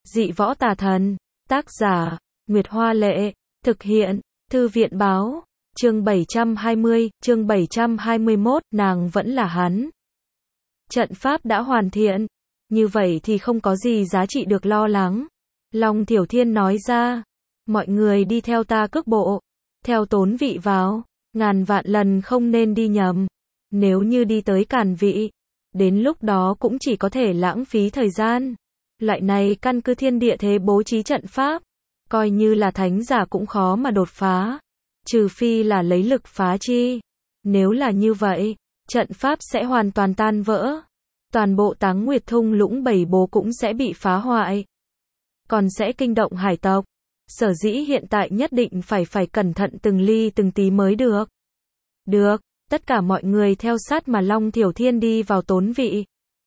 Dị võ tà thần. Tác giả, Nguyệt Hoa Lệ. Thực hiện, Thư viện Báo. Chương 720, chương 721, nàng vẫn là hắn. Trận pháp đã hoàn thiện. Như vậy thì không có gì giá trị được lo lắng. Long Thiểu Thiên nói ra. Mọi người đi theo ta cước bộ. Theo Tốn Vị vào. Ngàn vạn lần không nên đi nhầm. Nếu như đi tới Càn Vị, đến lúc đó cũng chỉ có thể lãng phí thời gian. Loại này căn cứ thiên địa thế bố trí trận pháp, coi như là thánh giả cũng khó mà đột phá. Trừ phi là lấy lực phá chi. Nếu là như vậy, trận pháp sẽ hoàn toàn tan vỡ. Toàn bộ Táng Nguyệt thung lũng bảy bố cũng sẽ bị phá hoại. Còn sẽ kinh động hải tộc. Sở dĩ hiện tại nhất định phải cẩn thận từng ly từng tí mới được. Được, tất cả mọi người theo sát mà Long Thiểu Thiên đi vào Tốn Vị.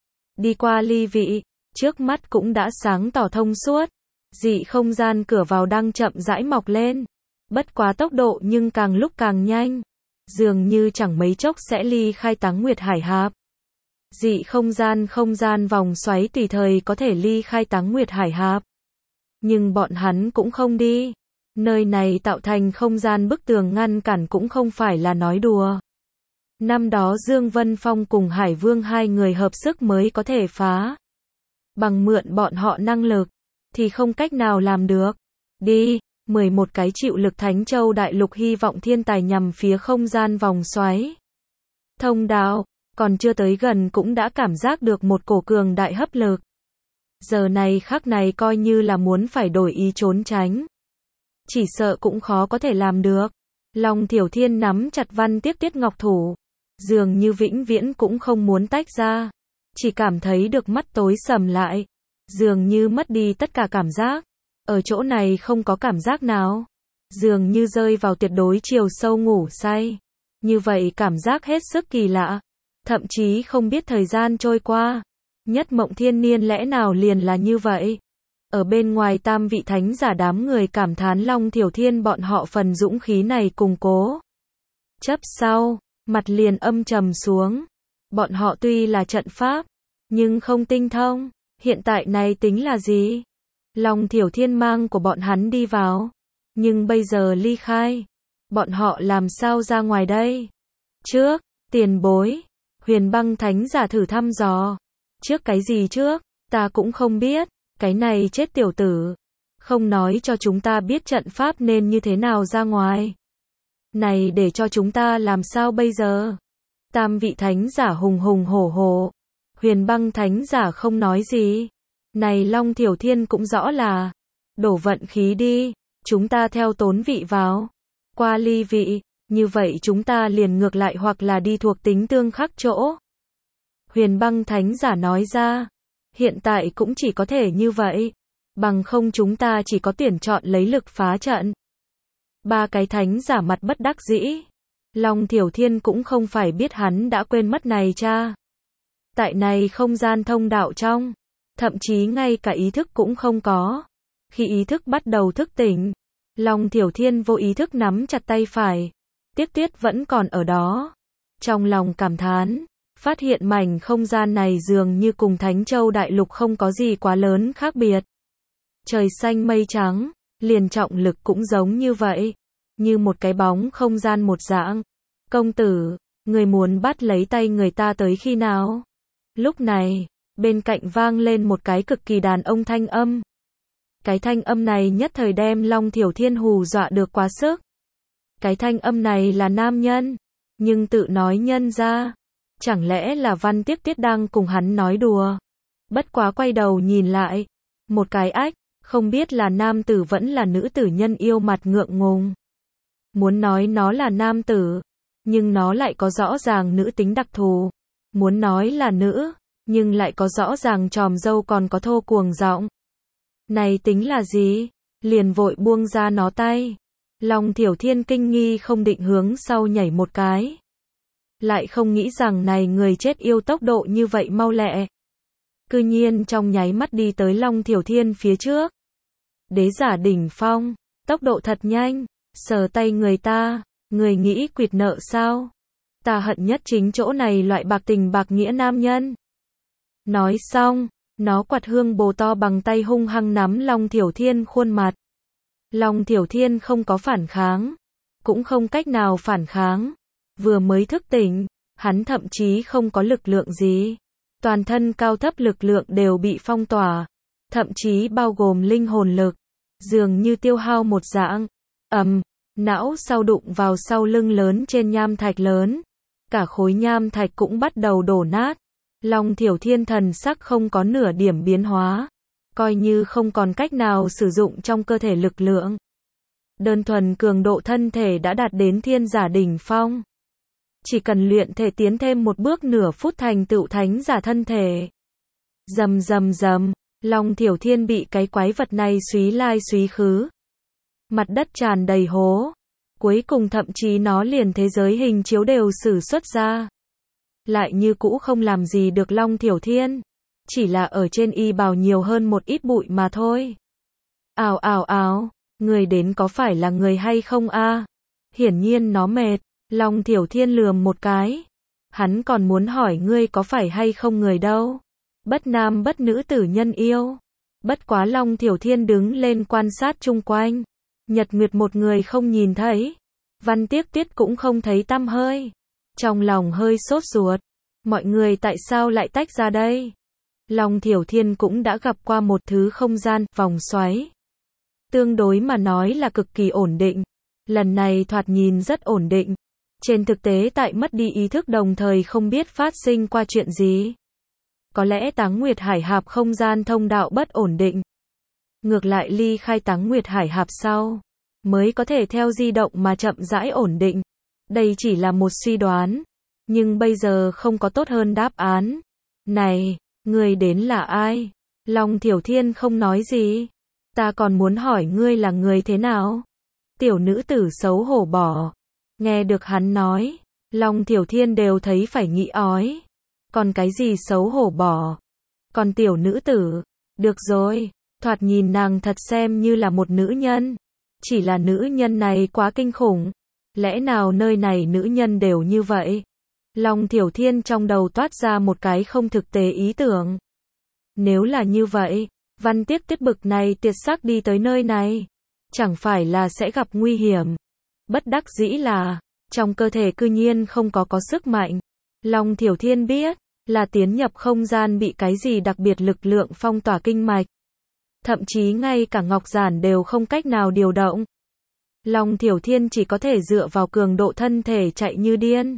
Đi qua Ly Vị, trước mắt cũng đã sáng tỏ thông suốt. Dị không gian cửa vào đang chậm rãi mọc lên. Bất quá tốc độ nhưng càng lúc càng nhanh. Dường như chẳng mấy chốc sẽ ly khai Táng Nguyệt hải hạp. Dị không gian vòng xoáy tùy thời có thể ly khai Táng Nguyệt hải hạp. Nhưng bọn hắn cũng không đi. Nơi này tạo thành không gian bức tường ngăn cản cũng không phải là nói đùa. Năm đó Dương Vân Phong cùng Hải Vương hai người hợp sức mới có thể phá. Bằng mượn bọn họ năng lực, thì không cách nào làm được. Đi, 11 cái chịu lực Thánh Châu Đại Lục hy vọng thiên tài nhằm phía không gian vòng xoáy. Thông đạo, còn chưa tới gần cũng đã cảm giác được một cổ cường đại hấp lực. Giờ này khắc này coi như là muốn phải đổi ý trốn tránh. Chỉ sợ cũng khó có thể làm được. Long Thiểu Thiên nắm chặt Văn Tiếp Tiết Ngọc thủ. Dường như vĩnh viễn cũng không muốn tách ra. Chỉ cảm thấy được mắt tối sầm lại. Dường như mất đi tất cả cảm giác. Ở chỗ này không có cảm giác nào. Dường như rơi vào tuyệt đối chiều sâu ngủ say. Như vậy cảm giác hết sức kỳ lạ. Thậm chí không biết thời gian trôi qua. Nhất mộng thiên niên lẽ nào liền là như vậy. Ở bên ngoài tam vị thánh giả đám người cảm thán Long Thiểu Thiên bọn họ phần dũng khí này củng cố. Chấp sau, mặt liền âm trầm xuống. Bọn họ tuy là trận pháp, nhưng không tinh thông. Hiện tại này tính là gì? Long Thiểu Thiên mang của bọn hắn đi vào. Nhưng bây giờ ly khai. Bọn họ làm sao ra ngoài đây? Trước, tiền bối. Huyền Băng thánh giả thử thăm dò. Trước cái gì trước? Ta cũng không biết. Cái này chết tiểu tử. Không nói cho chúng ta biết trận pháp nên như thế nào ra ngoài. Này để cho chúng ta làm sao bây giờ? Tam vị thánh giả hùng hùng hổ hổ. Huyền Băng thánh giả không nói gì. Này Long Thiểu Thiên cũng rõ là. Đổ vận khí đi. Chúng ta theo Tốn Vị vào. Qua Ly Vị. Như vậy chúng ta liền ngược lại hoặc là đi thuộc tính tương khắc chỗ. Huyền Băng thánh giả nói ra. Hiện tại cũng chỉ có thể như vậy. Bằng không chúng ta chỉ có tuyển chọn lấy lực phá trận. Ba cái thánh giả mặt bất đắc dĩ. Long Thiểu Thiên cũng không phải biết hắn đã quên mất này cha. Tại này không gian thông đạo trong. Thậm chí ngay cả ý thức cũng không có. Khi ý thức bắt đầu thức tỉnh. Long Thiểu Thiên vô ý thức nắm chặt tay phải. Tiếc Tuyết vẫn còn ở đó. Trong lòng cảm thán. Phát hiện mảnh không gian này dường như cùng Thánh Châu Đại Lục không có gì quá lớn khác biệt. Trời xanh mây trắng, liền trọng lực cũng giống như vậy. Như một cái bóng không gian một dạng. Công tử, người muốn bắt lấy tay người ta tới khi nào? Lúc này, bên cạnh vang lên một cái cực kỳ đàn ông thanh âm. Cái thanh âm này nhất thời đem Long Thiểu Thiên hù dọa được quá sức. Cái thanh âm này là nam nhân, nhưng tự nói nhân ra. Chẳng lẽ là Văn Tiếp Tiết đang cùng hắn nói đùa? Bất quá quay đầu nhìn lại. Một cái ách, không biết là nam tử vẫn là nữ tử nhân yêu mặt ngượng ngùng. Muốn nói nó là nam tử, nhưng nó lại có rõ ràng nữ tính đặc thù. Muốn nói là nữ, nhưng lại có rõ ràng tròm dâu còn có thô cuồng giọng. Này tính là gì? Liền vội buông ra nó tay. Long Thiểu Thiên kinh nghi không định hướng sau nhảy một cái. Lại không nghĩ rằng này người chết yêu tốc độ như vậy mau lẹ. Cư nhiên trong nháy mắt đi tới Long Thiểu Thiên phía trước. Đế giả đỉnh phong, tốc độ thật nhanh, sờ tay người ta, người nghĩ quỵt nợ sao? Ta hận nhất chính chỗ này loại bạc tình bạc nghĩa nam nhân. Nói xong, Nó quạt hương bồ to bằng tay hung hăng nắm Long Thiểu Thiên khuôn mặt. Long Thiểu Thiên không có phản kháng, cũng không cách nào phản kháng. Vừa mới thức tỉnh, hắn thậm chí không có lực lượng gì. Toàn thân cao thấp lực lượng đều bị phong tỏa, thậm chí bao gồm linh hồn lực, dường như tiêu hao một dạng. Não sau đụng vào sau lưng lớn trên nham thạch lớn. Cả khối nham thạch cũng bắt đầu đổ nát. Long Thiểu Thiên thần sắc không có nửa điểm biến hóa, coi như không còn cách nào sử dụng trong cơ thể lực lượng. Đơn thuần cường độ thân thể đã đạt đến thiên giả đỉnh phong. Chỉ cần luyện thể tiến thêm một bước nửa phút thành tựu thánh giả thân thể. Rầm rầm rầm, Long Thiểu Thiên bị cái quái vật này súy lai súy khứ. Mặt đất tràn đầy hố. Cuối cùng thậm chí nó liền thế giới hình chiếu đều sử xuất ra. Lại như cũ không làm gì được Long Thiểu Thiên. Chỉ là ở trên y bào nhiều hơn một ít bụi mà thôi. Ào ào ào, người đến có phải là người hay không a? Hiển nhiên nó mệt. Long Thiểu Thiên lườm một cái. Hắn còn muốn hỏi ngươi có phải hay không người đâu. Bất nam bất nữ tử nhân yêu. Bất quá Long Thiểu Thiên đứng lên quan sát chung quanh. Nhật Nguyệt một người không nhìn thấy. Văn Tiếc Tuyết cũng không thấy tăm hơi. Trong lòng hơi sốt ruột. Mọi người tại sao lại tách ra đây? Long Thiểu Thiên cũng đã gặp qua một thứ không gian, vòng xoáy. Tương đối mà nói là cực kỳ ổn định. Lần này thoạt nhìn rất ổn định. Trên thực tế tại mất đi ý thức đồng thời không biết phát sinh qua chuyện gì. Có lẽ Táng Nguyệt Hải Hạp không gian thông đạo bất ổn định. Ngược lại ly khai Táng Nguyệt Hải Hạp sau, mới có thể theo di động mà chậm rãi ổn định. Đây chỉ là một suy đoán, nhưng bây giờ không có tốt hơn đáp án. Này, người đến là ai? Long Thiểu Thiên không nói gì. Ta còn muốn hỏi ngươi là người thế nào? Tiểu nữ tử xấu hổ bỏ. Nghe được hắn nói, Long Thiểu Thiên đều thấy phải nghĩ ói. Còn cái gì xấu hổ bỏ? Còn tiểu nữ tử? Được rồi, thoạt nhìn nàng thật xem như là một nữ nhân. Chỉ là nữ nhân này quá kinh khủng. Lẽ nào nơi này nữ nhân đều như vậy? Long Thiểu Thiên trong đầu toát ra một cái không thực tế ý tưởng. Nếu là như vậy, Văn Tiếc Tuyết bực này tiệt sắc đi tới nơi này, chẳng phải là sẽ gặp nguy hiểm. Bất đắc dĩ là, trong cơ thể cư nhiên không có sức mạnh. Long Thiểu Thiên biết, là tiến nhập không gian bị cái gì đặc biệt lực lượng phong tỏa kinh mạch. Thậm chí ngay cả ngọc giản đều không cách nào điều động. Long Thiểu Thiên chỉ có thể dựa vào cường độ thân thể chạy như điên.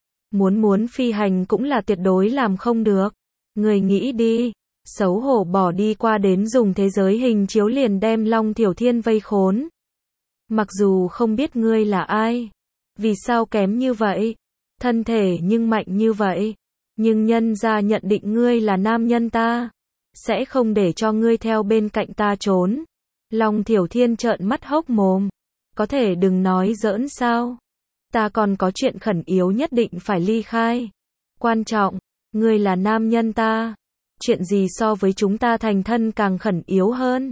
Muốn phi hành cũng là tuyệt đối làm không được. Người nghĩ đi, xấu hổ bỏ đi qua đến dùng thế giới hình chiếu liền đem Long Thiểu Thiên vây khốn. Mặc dù không biết ngươi là ai, vì sao kém như vậy, thân thể nhưng mạnh như vậy, nhưng nhân ra nhận định ngươi là nam nhân ta, sẽ không để cho ngươi theo bên cạnh ta trốn. Long Thiểu Thiên trợn mắt hốc mồm, có thể đừng nói giỡn sao? Ta còn có chuyện khẩn yếu nhất định phải ly khai. Quan trọng, ngươi là nam nhân ta, chuyện gì so với chúng ta thành thân càng khẩn yếu hơn.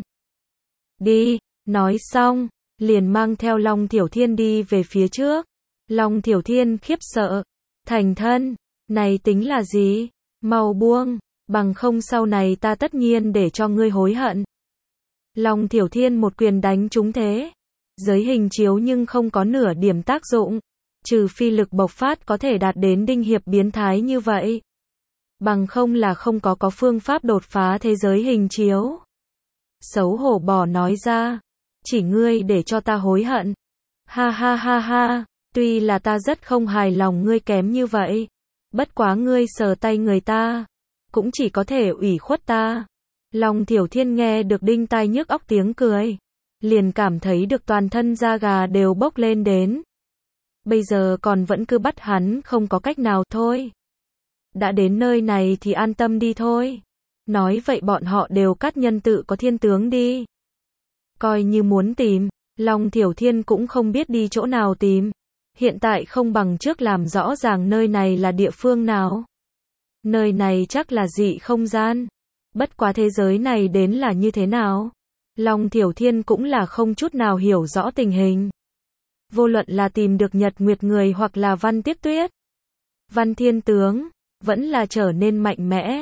Đi, nói xong, liền mang theo Long Thiểu Thiên đi về phía trước. Long Thiểu Thiên khiếp sợ, thành thân, này tính là gì? Mau buông, bằng không sau này ta tất nhiên để cho ngươi hối hận. Long Thiểu Thiên một quyền đánh trúng thế. Giới hình chiếu nhưng không có nửa điểm tác dụng, trừ phi lực bộc phát có thể đạt đến đinh hiệp biến thái như vậy. Bằng không là không có phương pháp đột phá thế giới hình chiếu. Xấu hổ bỏ nói ra, chỉ ngươi để cho ta hối hận. Ha ha ha ha, tuy là ta rất không hài lòng ngươi kém như vậy, bất quá ngươi sờ tay người ta, cũng chỉ có thể ủy khuất ta. Long Thiểu Thiên nghe được đinh tai nhức óc tiếng cười, liền cảm thấy được toàn thân da gà đều bốc lên đến. Bây giờ còn vẫn cứ bắt hắn không có cách nào thôi. Đã đến nơi này thì an tâm đi thôi. Nói vậy bọn họ đều cắt nhân tự có thiên tướng đi. Coi như muốn tìm, Long Thiểu Thiên cũng không biết đi chỗ nào tìm. Hiện tại không bằng trước làm rõ ràng nơi này là địa phương nào. Nơi này chắc là dị không gian. Bất quá thế giới này đến là như thế nào? Long Thiểu Thiên cũng là không chút nào hiểu rõ tình hình. Vô luận là tìm được Nhật Nguyệt người hoặc là Văn Tiếc Tuyết, Văn Thiên tướng, vẫn là trở nên mạnh mẽ.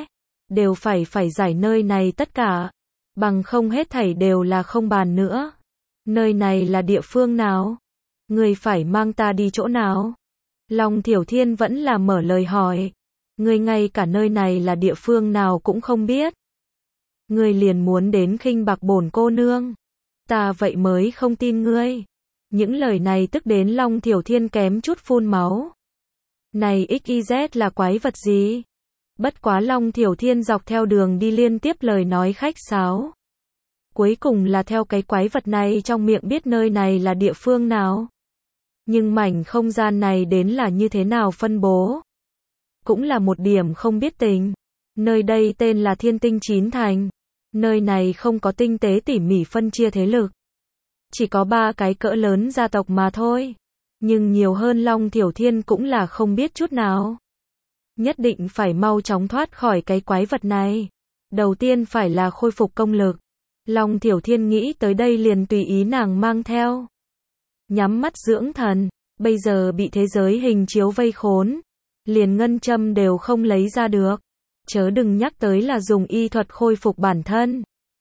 đều phải giải nơi này tất cả, bằng không hết thảy đều là không bàn nữa. Nơi này là địa phương nào? Ngươi phải mang ta đi chỗ nào? Long Thiểu Thiên vẫn là mở lời hỏi. Ngươi ngay cả nơi này là địa phương nào cũng không biết. Ngươi liền muốn đến khinh bạc bổn cô nương. Ta vậy mới không tin ngươi. Những lời này tức đến Long Thiểu Thiên kém chút phun máu. Này XYZ là quái vật gì? Bất quá Long Thiểu Thiên dọc theo đường đi liên tiếp lời nói khách sáo. Cuối cùng là theo cái quái vật này trong miệng biết nơi này là địa phương nào. Nhưng mảnh không gian này đến là như thế nào phân bố. Cũng là một điểm không biết tình. Nơi đây tên là Thiên Tinh Chín Thành. Nơi này không có tinh tế tỉ mỉ phân chia thế lực. Chỉ có 3 cái cỡ lớn gia tộc mà thôi. Nhưng nhiều hơn Long Thiểu Thiên cũng là không biết chút nào. Nhất định phải mau chóng thoát khỏi cái quái vật này. Đầu tiên phải là khôi phục công lực. Long Thiểu Thiên nghĩ tới đây liền tùy ý nàng mang theo. Nhắm mắt dưỡng thần, bây giờ bị thế giới hình chiếu vây khốn. Liền ngân châm đều không lấy ra được. Chớ đừng nhắc tới là dùng y thuật khôi phục bản thân.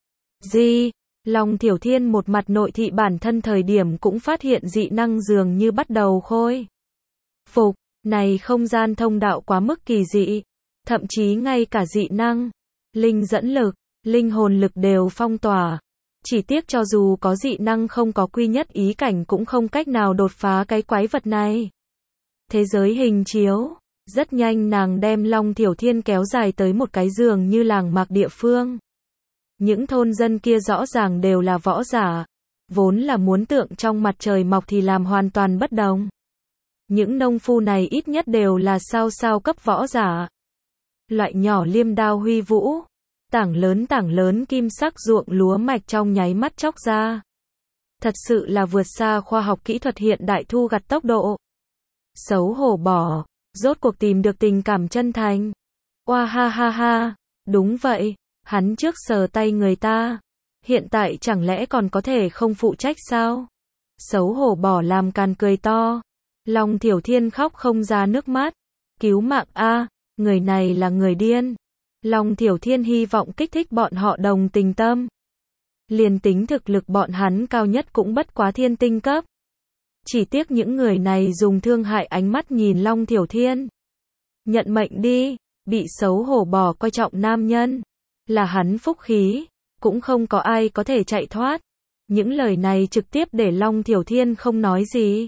Gì? Long Thiểu Thiên một mặt nội thị bản thân thời điểm cũng phát hiện dị năng dường như bắt đầu khôi phục. Này không gian thông đạo quá mức kỳ dị. Thậm chí ngay cả dị năng, linh dẫn lực, linh hồn lực đều phong tỏa. Chỉ tiếc cho dù có dị năng không có quy nhất ý cảnh cũng không cách nào đột phá cái quái vật này. Thế giới hình chiếu. Rất nhanh nàng đem Long Thiểu Thiên kéo dài tới một cái giường như làng mạc địa phương. Những thôn dân kia rõ ràng đều là võ giả. Vốn là muốn tượng trong mặt trời mọc thì làm hoàn toàn bất đồng. Những nông phu này ít nhất đều là sao cấp võ giả. Loại nhỏ liêm đao huy vũ. Tảng lớn kim sắc ruộng lúa mạch trong nháy mắt chóc ra. Thật sự là vượt xa khoa học kỹ thuật hiện đại thu gặt tốc độ. Xấu hổ bỏ. Rốt cuộc tìm được tình cảm chân thành. Oa ha ha ha. Đúng vậy. Hắn trước sờ tay người ta. Hiện tại chẳng lẽ còn có thể không phụ trách sao? Xấu hổ bỏ làm càn cười to. Long Thiểu Thiên khóc không ra nước mắt. Cứu mạng a, người này là người điên. Long Thiểu Thiên hy vọng kích thích bọn họ đồng tình tâm. Liền tính thực lực bọn hắn cao nhất cũng bất quá thiên tinh cấp. Chỉ tiếc những người này dùng thương hại ánh mắt nhìn Long Thiểu Thiên. Nhận mệnh đi, bị xấu hổ bỏ coi trọng nam nhân. Là hắn phúc khí, cũng không có ai có thể chạy thoát. Những lời này trực tiếp để Long Thiểu Thiên không nói gì.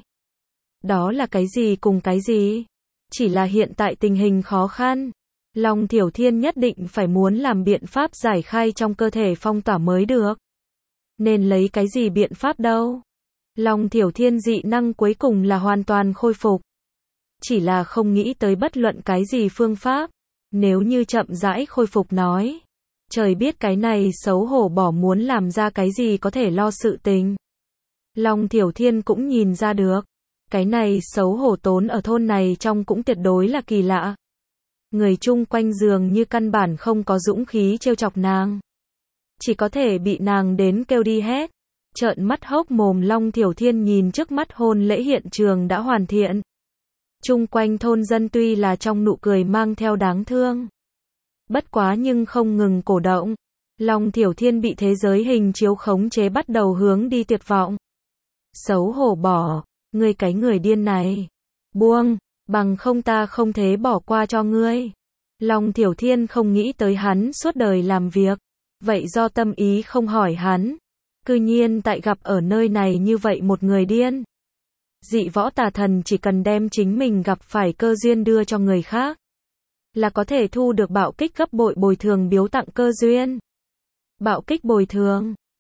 Đó là cái gì cùng cái gì? Chỉ là hiện tại tình hình khó khăn. Long Thiểu Thiên nhất định phải muốn làm biện pháp giải khai trong cơ thể phong tỏa mới được. Nên lấy cái gì biện pháp đâu? Long Thiểu Thiên dị năng cuối cùng là hoàn toàn khôi phục. Chỉ là không nghĩ tới bất luận cái gì phương pháp. Nếu như chậm rãi khôi phục nói. Trời biết cái này xấu hổ bỏ muốn làm ra cái gì có thể lo sự tình. Long Thiểu Thiên cũng nhìn ra được. Cái này xấu hổ tốn ở thôn này trong cũng tuyệt đối là kỳ lạ. Người chung quanh dường như căn bản không có dũng khí trêu chọc nàng. Chỉ có thể bị nàng đến kêu đi hết. Trợn mắt hốc mồm Long Thiểu Thiên nhìn trước mắt hôn lễ hiện trường đã hoàn thiện. Chung quanh thôn dân tuy là trong nụ cười mang theo đáng thương. Bất quá nhưng không ngừng cổ động. Long Thiểu Thiên bị thế giới hình chiếu khống chế bắt đầu hướng đi tuyệt vọng. Xấu hổ bỏ, ngươi cái người điên này. Buông, bằng không ta không thế bỏ qua cho ngươi. Long Thiểu Thiên không nghĩ tới hắn suốt đời làm việc. Vậy do tâm ý không hỏi hắn. Cư nhiên tại gặp ở nơi này như vậy một người điên. Dị võ tà thần chỉ cần đem chính mình gặp phải cơ duyên đưa cho người khác. Là có thể thu được bạo kích gấp bội bồi thường biếu tặng cơ duyên. Bạo kích bồi thường.